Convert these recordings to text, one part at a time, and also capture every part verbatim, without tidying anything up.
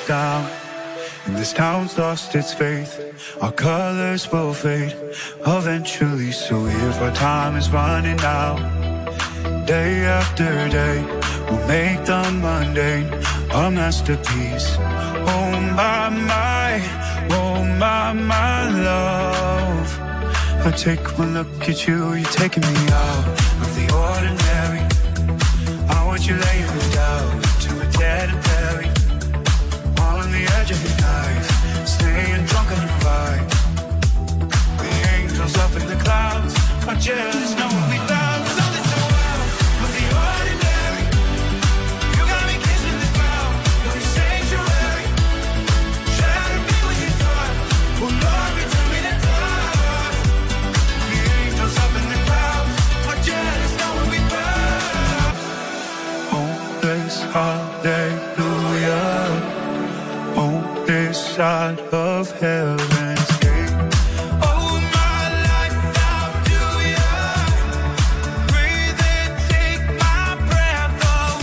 down. And this town's lost its faith. Our colors will fade eventually. So if our time is running out, day after day, we'll make the mundane a masterpiece. Oh my, my, oh my, my love. I take one look at you, you're taking me out of the ordinary. I want you laying me down to a dead and buried, on the edge of your knife, staying drunk on your vibe. The angels up in the clouds are jealous, know what we found. Hallelujah, on this side of heaven's gate. Oh, my life, how do you breathe and take my breath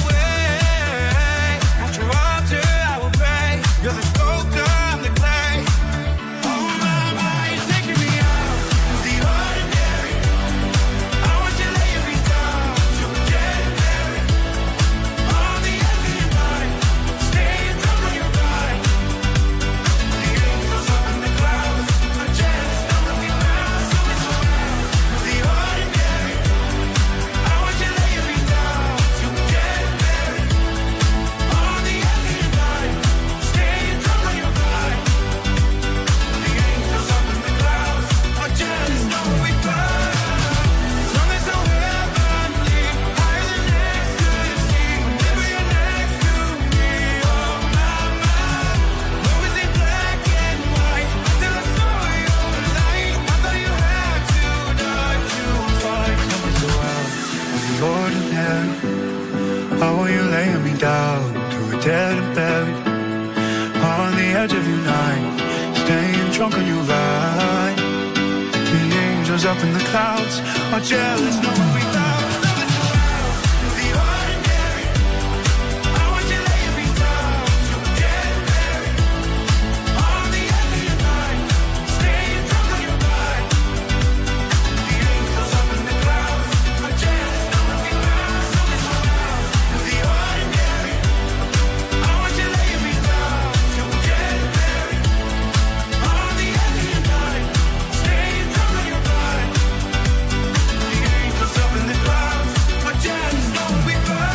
away? At your altar I will pray, you're the sculptor, I'm the clay. Oh my, my, you're taking me out of the ordinary. I want you laying me down to a dead and buried, on the edge of your night, staying drunk on your ride. The angels up in the clouds are jealous, know that we found something so rare. The ordinary, I want you laying me down to a dead and buried, on the edge of your night, staying drunk on your ride. The angels up in the clouds are jealous, know that we found something so heavenly, higher than ecstasy. Whenever you're next to me, oh my, my. Always in black and white, till I saw your light. I thought you had to die to find something so out of the ordinary. How will you lay me down to a dead and buried, on the edge of your night, staying drunk on your ride. The angels up in the clouds are jealous, know what we found. Something so out of the ordinary. I want you laying me down to a dead and buried, on the edge of your night, staying drunk on your ride. The angels up in the clouds are jealous, know what we found. Something so out of the ordinary. I want you laying me down to a dead and buried, on the edge of your night, staying drunk on your ride. The angels up in the clouds are jealous, know what we found.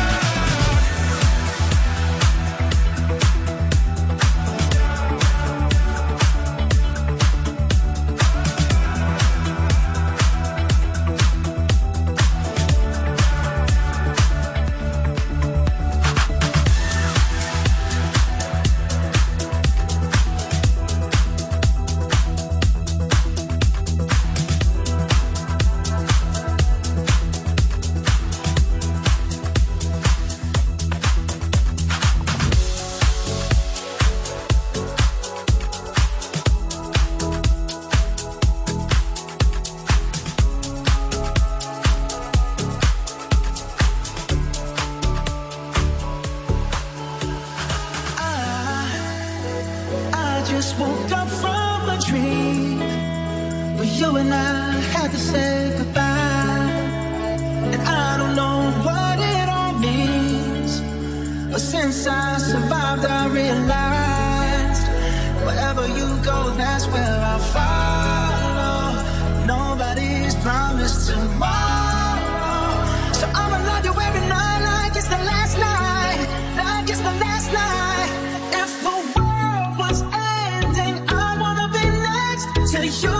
I just woke up from a dream where you and I had to say goodbye. And I don't know what it all means, but since I survived I realized wherever you go, that's where I'll follow. Nobody's promised tomorrow, so I'ma love you every night like it's the last night, like it's the last night. If the world was ending, I wanna be next to you.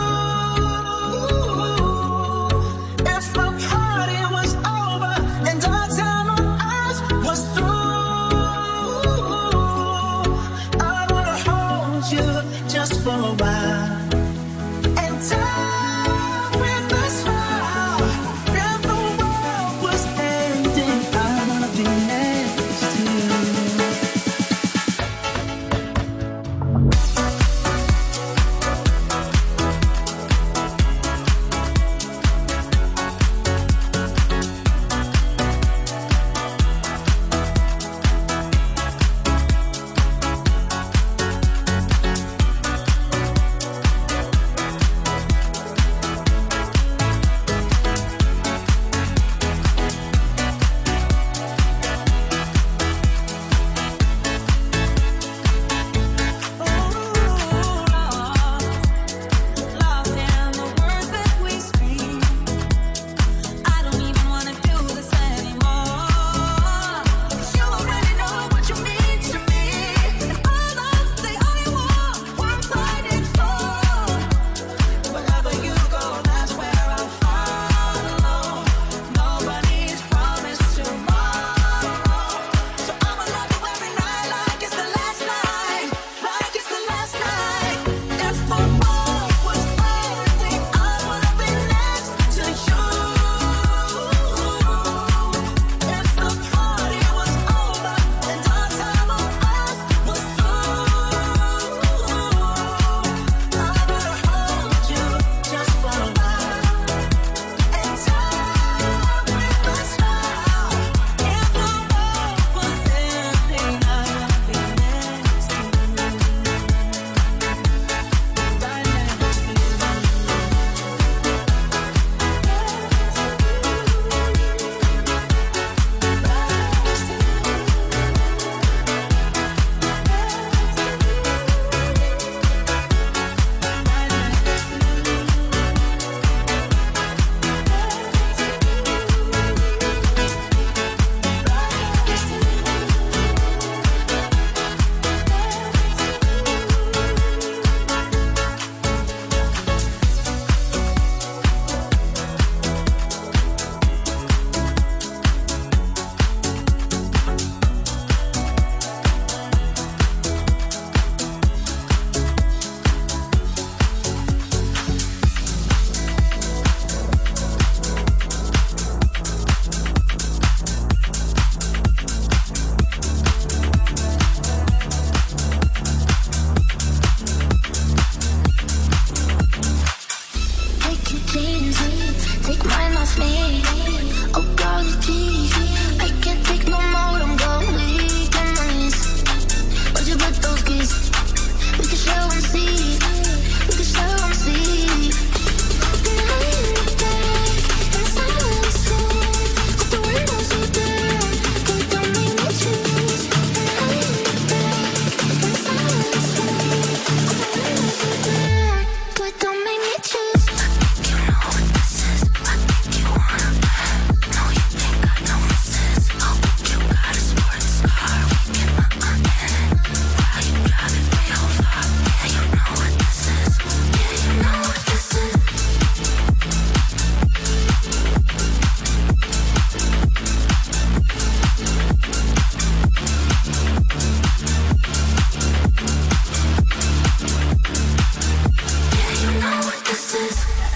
If the party was over and our time on earth was through, I wanna hold you just for a while and die with a smile. If the world was ending, I wanna be next to you. me. Oh, girl, please. I can't take no more. I'm going weak on my knees. Why'd you put those keys? We can show and see. We can show and see. And I in the back, in the silence room, with the windows all down. But don't make me choose. And I in the back, in the silence room, with the windows all down. But don't make me choose. I think you know what this is. I think you wanna bet. No, you think I know missus. Oh, you got a sports car. We get my aunt in it. While you drive it real far. Yeah, you know what this is. Yeah, you know what this is. Yeah, you know what this is.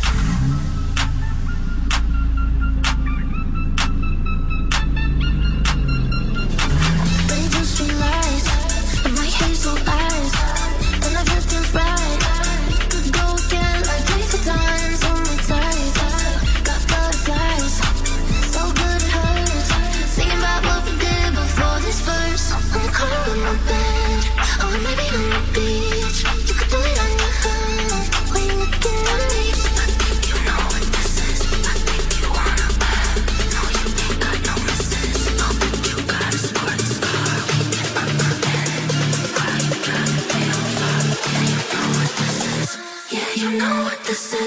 Baby, blue street lights, and my hazel eyes, and everything's right. We could go again like twenty times on my tight. Got butterflies, so good it hurts. Thinking about what we did before this verse. I'm the corner of my bed, or maybe on the beach. You could do it on your own when you're looking at me. I think you know what this is. I think you wanna bet. No, you think I know missus. Oh, you got a sports car. We get my aunt in it. While you drive it real far. Yeah, you know what this is. Yeah, you know what this is.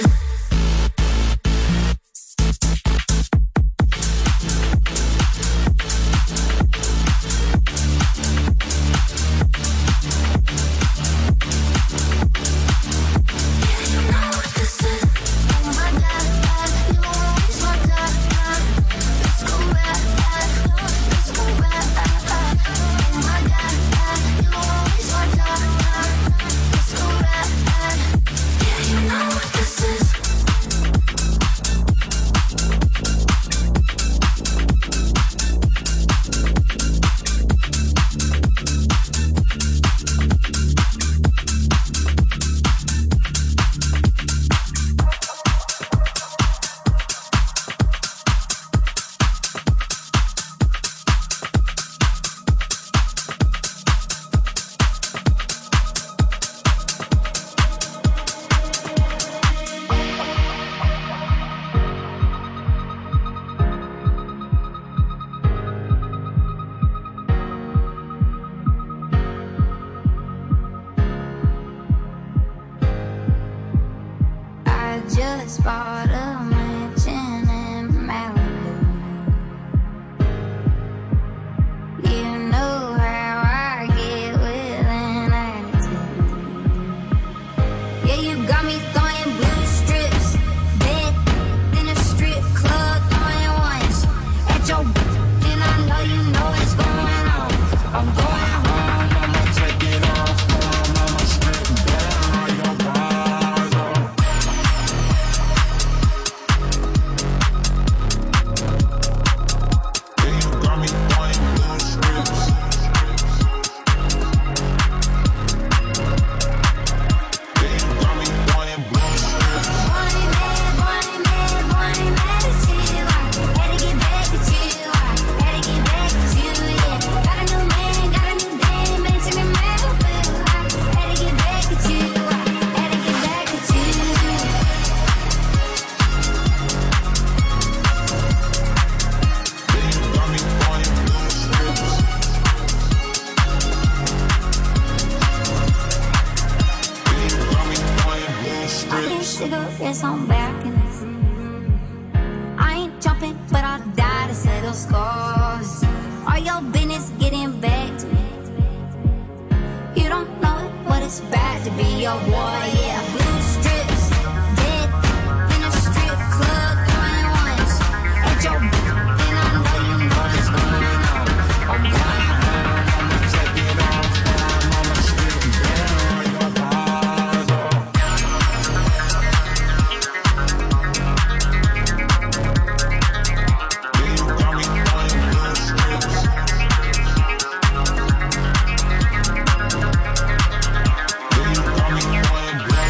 Yeah, you know what this is. Oh my God, you always my God. Let's go rap, let's go rap. Oh my God, you always my God. Let's go rap. Yeah, you know what this is. I just bought a mansion in Malibu. You know how I get with an attitude. Yeah, you got me throwing blue strips, bed in a strip club, throwing ones at your and I know you know what's going on. I'm going home, I'ma take it off, I'ma strip down your bars off. Yeah, you got me throwing blue strips. Yeah, you got me throwing blue strips. Boy, mad, boy, mad, boy, mad at you. I had to get back at you. I had to get back at you, yeah. Got a new man, got a new dame, mansion in Malibu. I had to get back at you. I had to get back at you. Yeah, you got me throwing blue strips. Yeah, you got me throwing blue These strips. cigarettes on balconies. I ain't jumping, but I'll die to settle scores. All your business getting back to me. You don't know what it's bad to be your boy, yeah. Blue strips, dead in a strip club, throwing ones at your and I know you know what's going on. I'm going home, I'ma take it off, I'ma strip down your bars off. Yeah, you got me throwing blue strips. Yeah, you got me throwing blue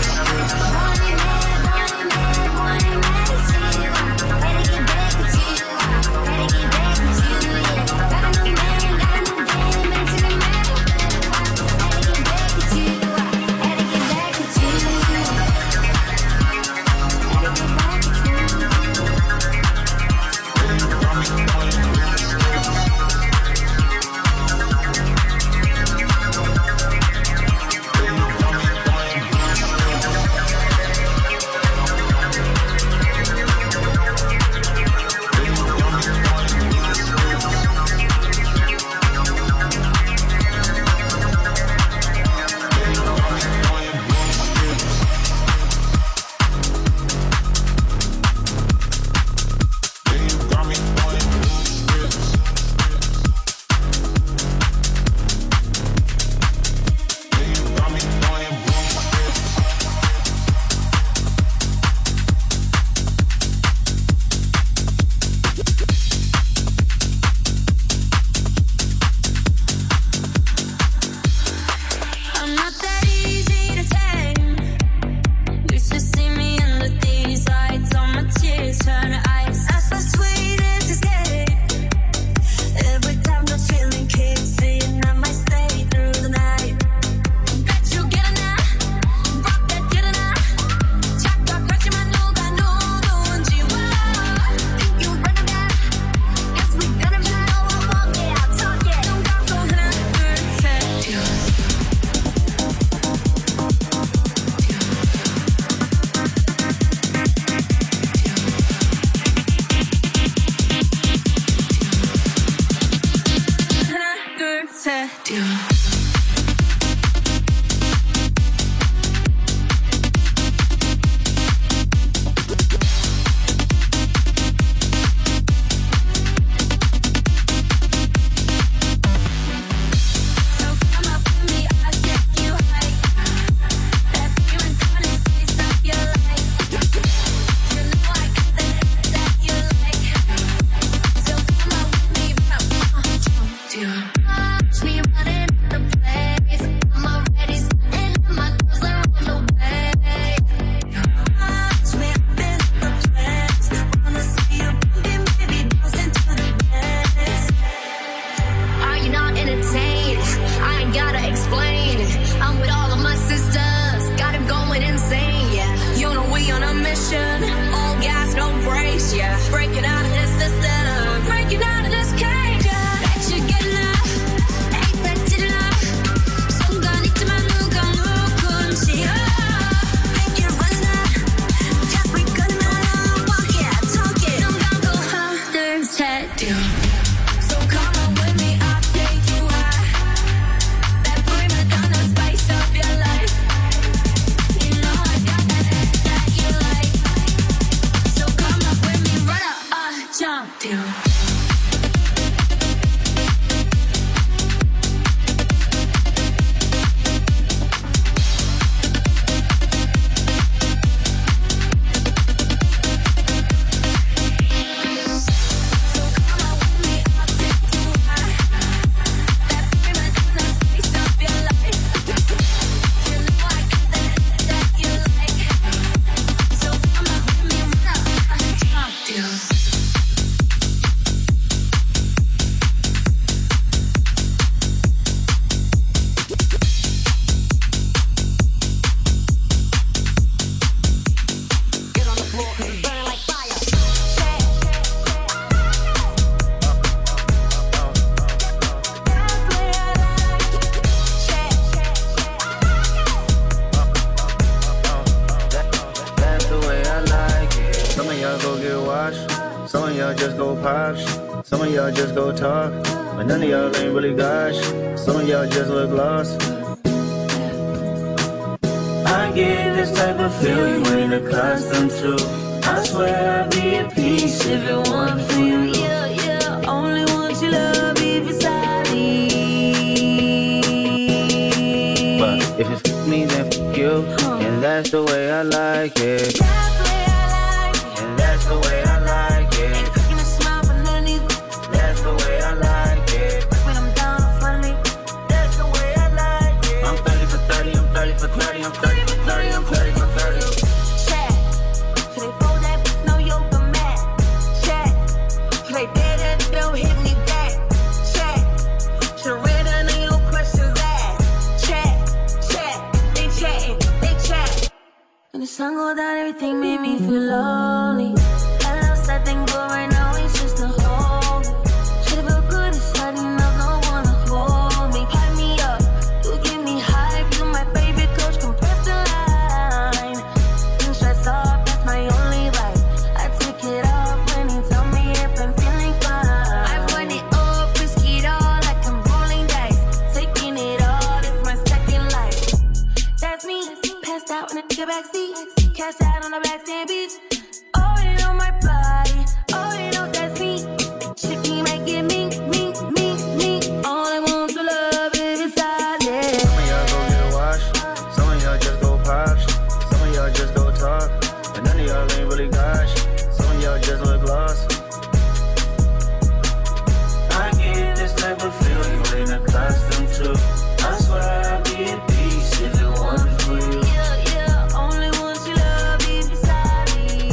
y'all go get washed. Some of y'all just go pop. Some of y'all just go talk. But none of y'all ain't really gosh. Some of y'all just look lost. I get this type of feel you ain't accustomed to. I swear I'd be at peace if it wasn't for you. Yeah, yeah, only want your love if it's solid. But if it f me, then f you. And that's the way I like it. That's the way I like it. And that's the way I like it. Ain't cooking a smile for none of these. That's the way I like it. When I'm down in front of me. That's the way I like it. I'm thirty for thirty, I'm thirty for thirty, I'm thirty for thirty, I'm thirty for thirty. Check. Should they fold that? No yoga mat. Check. Should they dare that? Don't hit me back. Check. Should have read down on your questions asked. Check. Check. They chatting. They chat. When the sun go down, everything made me feel lonely. I love something, but right now it's just a home. Should have felt good inside enough, no one to hold me. Hype me up. You give me hype. You my favorite coach, compress the line. You stress off, that's my only life. I take it off when you tell me if I'm feeling fine. I run it up, risk it all like I'm rolling dice. Taking it all, it's my second life. That's me, passed out in the backseat. Cash out on the back stand beach. Oh, you know my body. Oh, you know that's me. Shit, me might get me, me, me, me. All I want to love is solid. Some of y'all go get washed. Some of y'all just go pop. Some of y'all just go talk. But none of y'all ain't really gosh. Some of y'all just look lost. I get this type of feel you ain't accustomed to. I swear I'd be at peace if it wasn't for you. Yeah, yeah, only want your love if it's solid.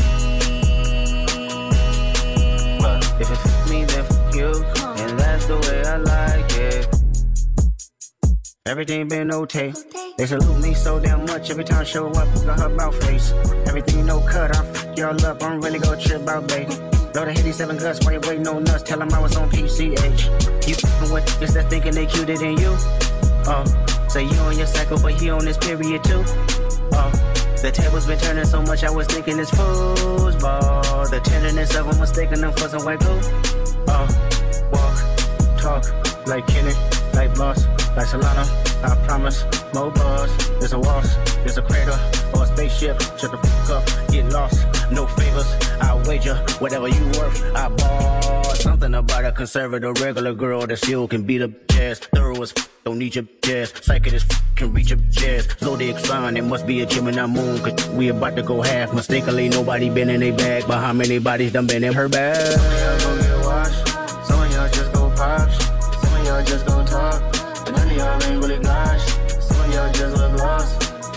But if it f me, then f you. And that's the way I like it. Everything been okay. They salute me so damn much every time I show up. Got her mouth face. Everything no cut. I f y'all up. I'm really gonna trip out, babe. Load of eighty-seven guts. Why you waiting on nuts? Tell them I was on P C H. You f***ing with niggas that's thinking they cuter than you. Oh, say you on your cycle, but he on his period too. Oh, the tables been turning so much I was thinking it's foosball. The tenderness of them mistaking them for some white glue. Oh, walk, talk, like Kenny, like Boss, like Solana. I promise, more buzz. There's a waltz, there's a crater, or a spaceship. Shut the fuck up, get lost. No favors, I wager whatever you worth. I bought something about a conservative regular girl that still can beat up jazz. Thorough as f, don't need your jazz. Psychic as f, can reach your jazz. Zodiac sign, it must be a Gemini moon. Cause we about to go half. Mistakenly, nobody been in their bag. But how many bodies done been in her bag? Some of y'all go get washed. Some of y'all just go pop. Some of y'all just go talk. But none of y'all ain't really gosh. Some of y'all just look lost.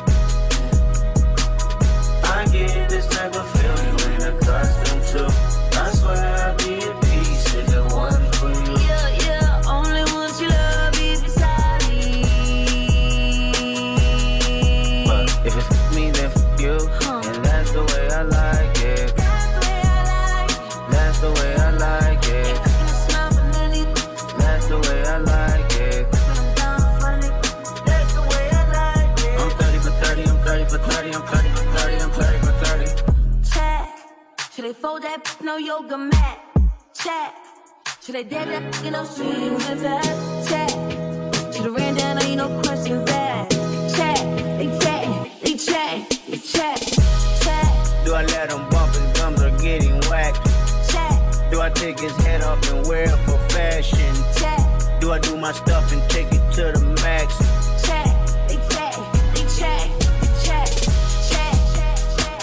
I get this type of feel you ain't accustomed to. I swear I'd be at peace if it wasn't for you. Yeah, yeah, only want your love if it's solid. But if it f me, then f you. And that's the way I like it. That's the way I like it. That's the way I like it. Ain't cooking a smile for none of these. That's the way I like it. When I'm down in front of me. That's the way I like it. I'm thirty for thirty, I'm thirty for thirty, I'm thirty for thirty, I'm thirty for thirty. Check. Should they fold that? No yoga mat. Check. Should they dare that? You know, strings attached. Check. Should have ran down on you, no questions asked. Check. They chat. They chat. They chat. Check. Do I let him bump his gums or get him whacked? Check. Do I take his head off and wear it for fashion? Check. Do I do my stuff and take it to the max? Check. They chat. They chat. They chat. Check. Check. Check.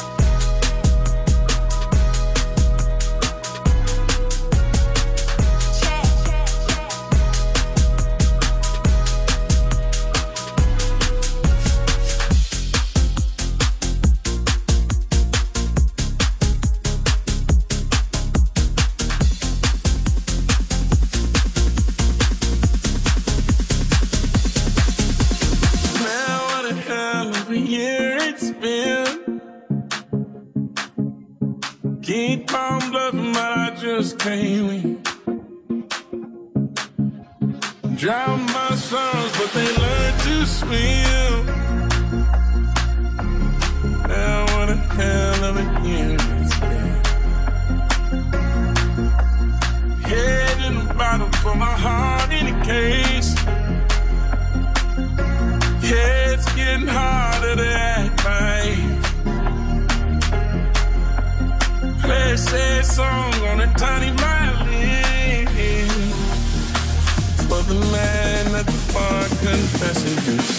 Check. Check. Check. Keep on bluffing, but I just can't win. Drown my sorrows, but they learn to swim. Now what the hell of a year it's been. for my heart in a case. Yeah, it's getting harder to act right. Play a sad song on a tiny violin for the man at the bar confessing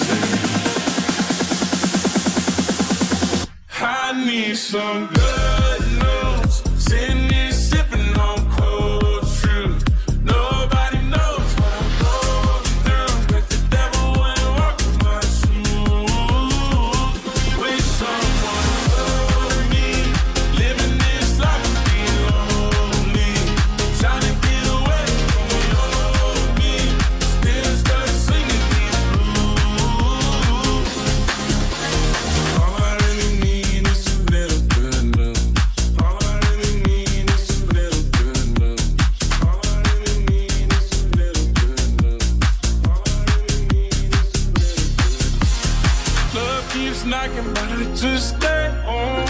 himself. I need some good news. Sitting here sipping on cold truth. Nobody knows what I'm going through, but the devil wouldn't walk in my shoes. Wish someone told me living this life would be lonely. Trying to get away from the old me. Still stuck singing these blues. All I really need is a little good news. All I really need is a little good news. All I really need is a little good news. All I really need is a little good. Love keeps knocking, but I just stay on.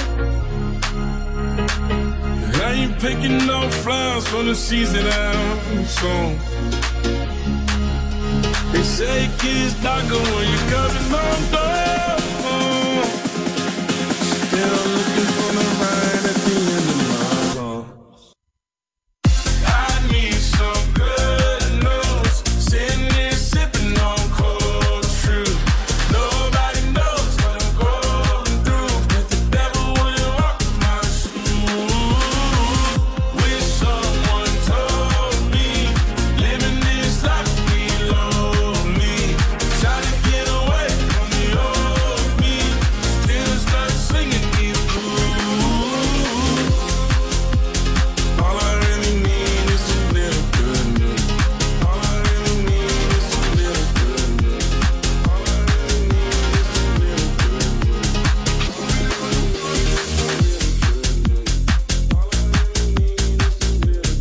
I ain't picking no flowers for the season I'm sown. They say kids darker when you're coming home door. Still looking for the light at the end of my road. I need some good news. Sitting here sipping on cold truth. Nobody knows what I'm going through, but the devil wouldn't walk in my shoes. Wish someone told me living this life would be lonely. Trying to get away from the old me. Still stuck singing these blues. All I really need is a little good news. All I really need is a little good news. All I really need is a little good news. All I really need is a little good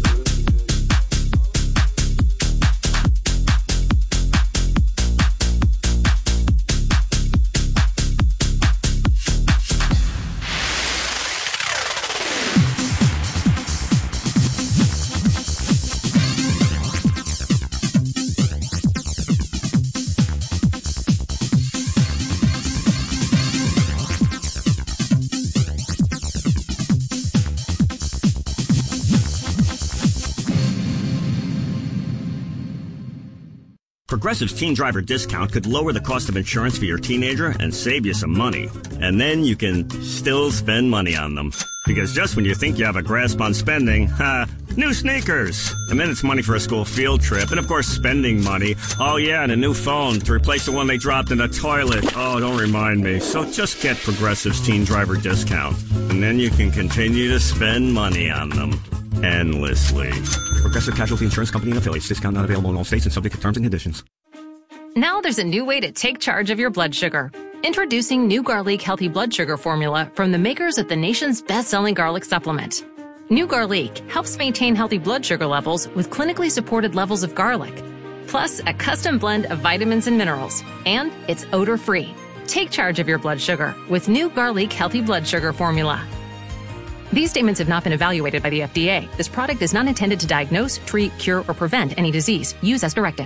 Progressive's Teen Driver discount could lower the cost of insurance for your teenager and save you some money. And then you can still spend money on them. Because just when you think you have a grasp on spending, ha, new sneakers. And then it's money for a school field trip. And of course, spending money. Oh yeah, and a new phone to replace the one they dropped in the toilet. Oh, don't remind me. So just get Progressive's Teen Driver discount. And then you can continue to spend money on them. Endlessly. Progressive Casualty Insurance Company and affiliates. Discount not available in all states and subject to terms and conditions. Now there's a new way to take charge of your blood sugar. Introducing New Garlic Healthy Blood Sugar Formula from the makers of the nation's best-selling garlic supplement. New Garlic helps maintain healthy blood sugar levels with clinically supported levels of garlic, plus a custom blend of vitamins and minerals, and it's odor-free. Take charge of your blood sugar with New Garlic Healthy Blood Sugar Formula. These statements have not been evaluated by the F D A. This product is not intended to diagnose, treat, cure, or prevent any disease. Use as directed.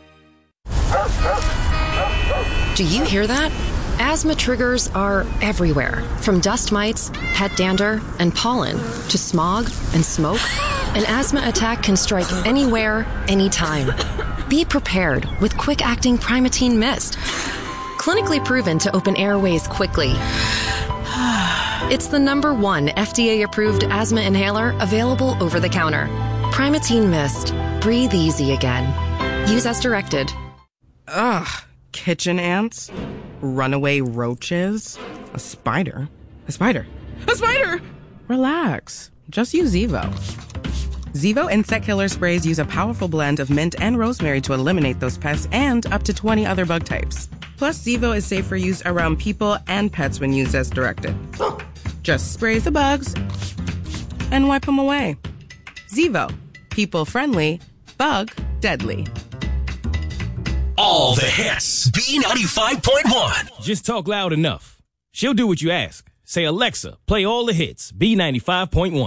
Do you hear that? Asthma triggers are everywhere, from dust mites, pet dander, and pollen, to smog and smoke. An asthma attack can strike anywhere, anytime. Be prepared with quick-acting Primatene Mist. Clinically proven to open airways quickly. It's the number one F D A-approved asthma inhaler available over the counter. Primatene Mist. Breathe easy again. Use as directed. Ugh. Kitchen ants. Runaway roaches. A spider. A spider. A spider! Relax. Just use Zevo. Zevo insect killer sprays use a powerful blend of mint and rosemary to eliminate those pests and up to twenty other bug types. Plus, Zevo is safe for use around people and pets when used as directed. Just spray the bugs and wipe them away. Zevo. People friendly. Bug deadly. All the hits. B ninety-five point one. Just talk loud enough. She'll do what you ask. Say, Alexa, play all the hits. B ninety-five point one.